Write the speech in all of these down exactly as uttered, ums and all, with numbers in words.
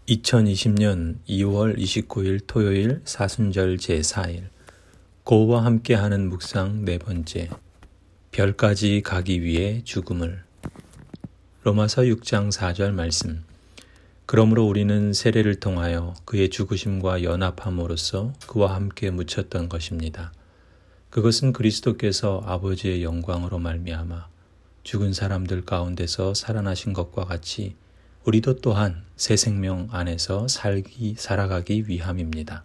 이천이십 년 이월 이십구일 토요일 사순절 제사일 고우와 함께하는 묵상 네 번째 별까지 가기 위해 죽음을 로마서 육 장 사 절 말씀. 그러므로 우리는 세례를 통하여 그의 죽으심과 연합함으로써 그와 함께 묻혔던 것입니다. 그것은 그리스도께서 아버지의 영광으로 말미암아 죽은 사람들 가운데서 살아나신 것과 같이 우리도 또한 새 생명 안에서 살기, 살아가기 위함입니다.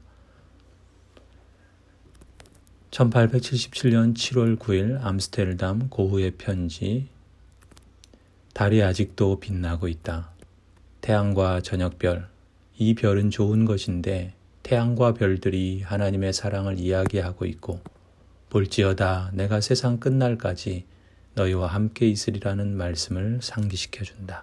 천팔백칠십칠 년 칠월 구일 암스테르담 고흐의 편지. 달이 아직도 빛나고 있다. 태양과 저녁별, 이 별은 좋은 것인데 태양과 별들이 하나님의 사랑을 이야기하고 있고 볼지어다 내가 세상 끝날까지 너희와 함께 있으리라는 말씀을 상기시켜준다.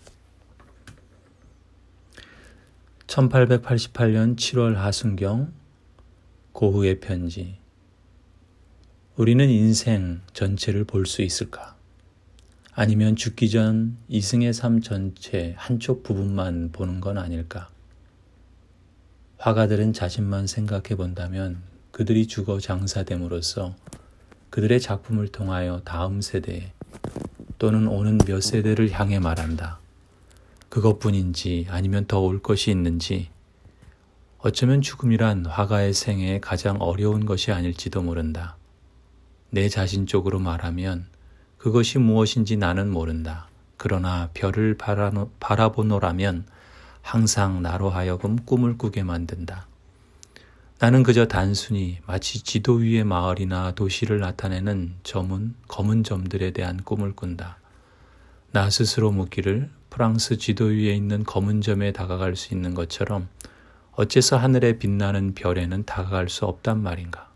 천팔백팔십팔 년 칠월 하순경 고흐의 편지. 우리는 인생 전체를 볼 수 있을까? 아니면 죽기 전 이승의 삶 전체 한쪽 부분만 보는 건 아닐까? 화가들은 자신만 생각해 본다면 그들이 죽어 장사됨으로써 그들의 작품을 통하여 다음 세대에 또는 오는 몇 세대를 향해 말한다. 그것뿐인지 아니면 더 올 것이 있는지, 어쩌면 죽음이란 화가의 생애에 가장 어려운 것이 아닐지도 모른다. 내 자신 쪽으로 말하면 그것이 무엇인지 나는 모른다. 그러나 별을 바라보노라면 항상 나로 하여금 꿈을 꾸게 만든다. 나는 그저 단순히 마치 지도 위의 마을이나 도시를 나타내는 점은 검은 점들에 대한 꿈을 꾼다. 나 스스로 묻기를 프랑스 지도 위에 있는 검은 점에 다가갈 수 있는 것처럼 어째서 하늘에 빛나는 별에는 다가갈 수 없단 말인가.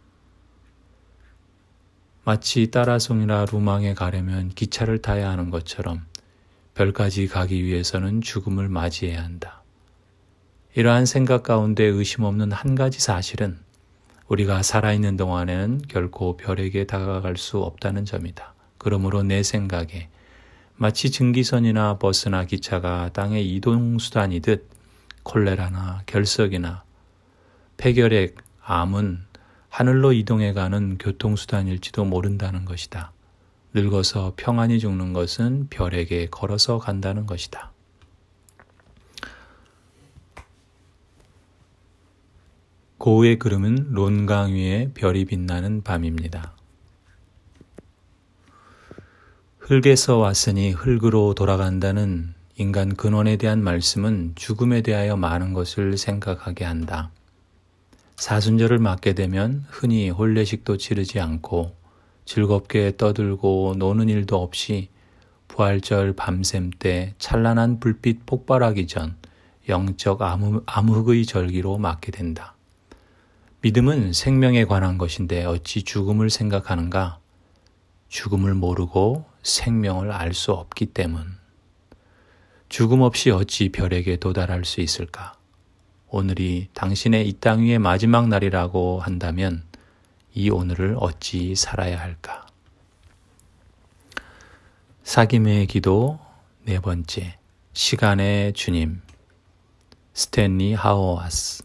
마치 따라송이나 루망에 가려면 기차를 타야 하는 것처럼 별까지 가기 위해서는 죽음을 맞이해야 한다. 이러한 생각 가운데 의심 없는 한 가지 사실은 우리가 살아있는 동안에는 결코 별에게 다가갈 수 없다는 점이다. 그러므로 내 생각에 마치 증기선이나 버스나 기차가 땅의 이동수단이듯 콜레라나 결석이나 폐결핵, 암은 하늘로 이동해가는 교통수단일지도 모른다는 것이다. 늙어서 평안히 죽는 것은 별에게 걸어서 간다는 것이다. 고흐의 그림은 론강 위에 별이 빛나는 밤입니다. 흙에서 왔으니 흙으로 돌아간다는 인간 근원에 대한 말씀은 죽음에 대하여 많은 것을 생각하게 한다. 사순절을 맞게 되면 흔히 혼례식도 치르지 않고 즐겁게 떠들고 노는 일도 없이 부활절 밤샘 때 찬란한 불빛 폭발하기 전 영적 암흑, 암흑의 절기로 맞게 된다. 믿음은 생명에 관한 것인데 어찌 죽음을 생각하는가? 죽음을 모르고 생명을 알 수 없기 때문. 죽음 없이 어찌 별에게 도달할 수 있을까? 오늘이 당신의 이 땅 위의 마지막 날이라고 한다면 이 오늘을 어찌 살아야 할까? 사김의 기도 네 번째. 시간의 주님. 스탠리 하워와스.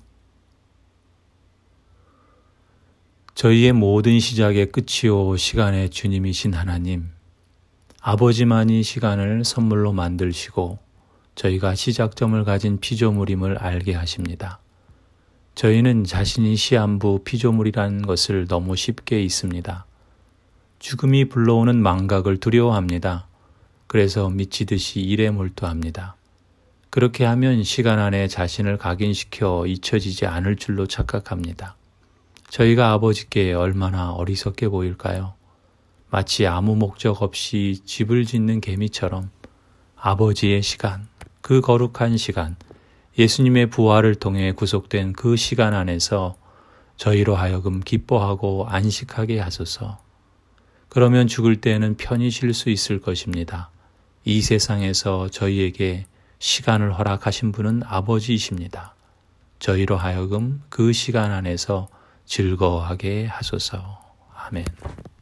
저희의 모든 시작의 끝이요 시간의 주님이신 하나님, 아버지만이 시간을 선물로 만드시고 저희가 시작점을 가진 피조물임을 알게 하십니다. 저희는 자신이 시한부 피조물이라는 것을 너무 쉽게 잊습니다. 죽음이 불러오는 망각을 두려워합니다. 그래서 미치듯이 일에 몰두합니다. 그렇게 하면 시간 안에 자신을 각인시켜 잊혀지지 않을 줄로 착각합니다. 저희가 아버지께 얼마나 어리석게 보일까요? 마치 아무 목적 없이 집을 짓는 개미처럼 아버지의 시간, 그 거룩한 시간, 예수님의 부활을 통해 구속된 그 시간 안에서 저희로 하여금 기뻐하고 안식하게 하소서. 그러면 죽을 때에는 편히 쉴 수 있을 것입니다. 이 세상에서 저희에게 시간을 허락하신 분은 아버지이십니다. 저희로 하여금 그 시간 안에서 즐거워하게 하소서. 아멘.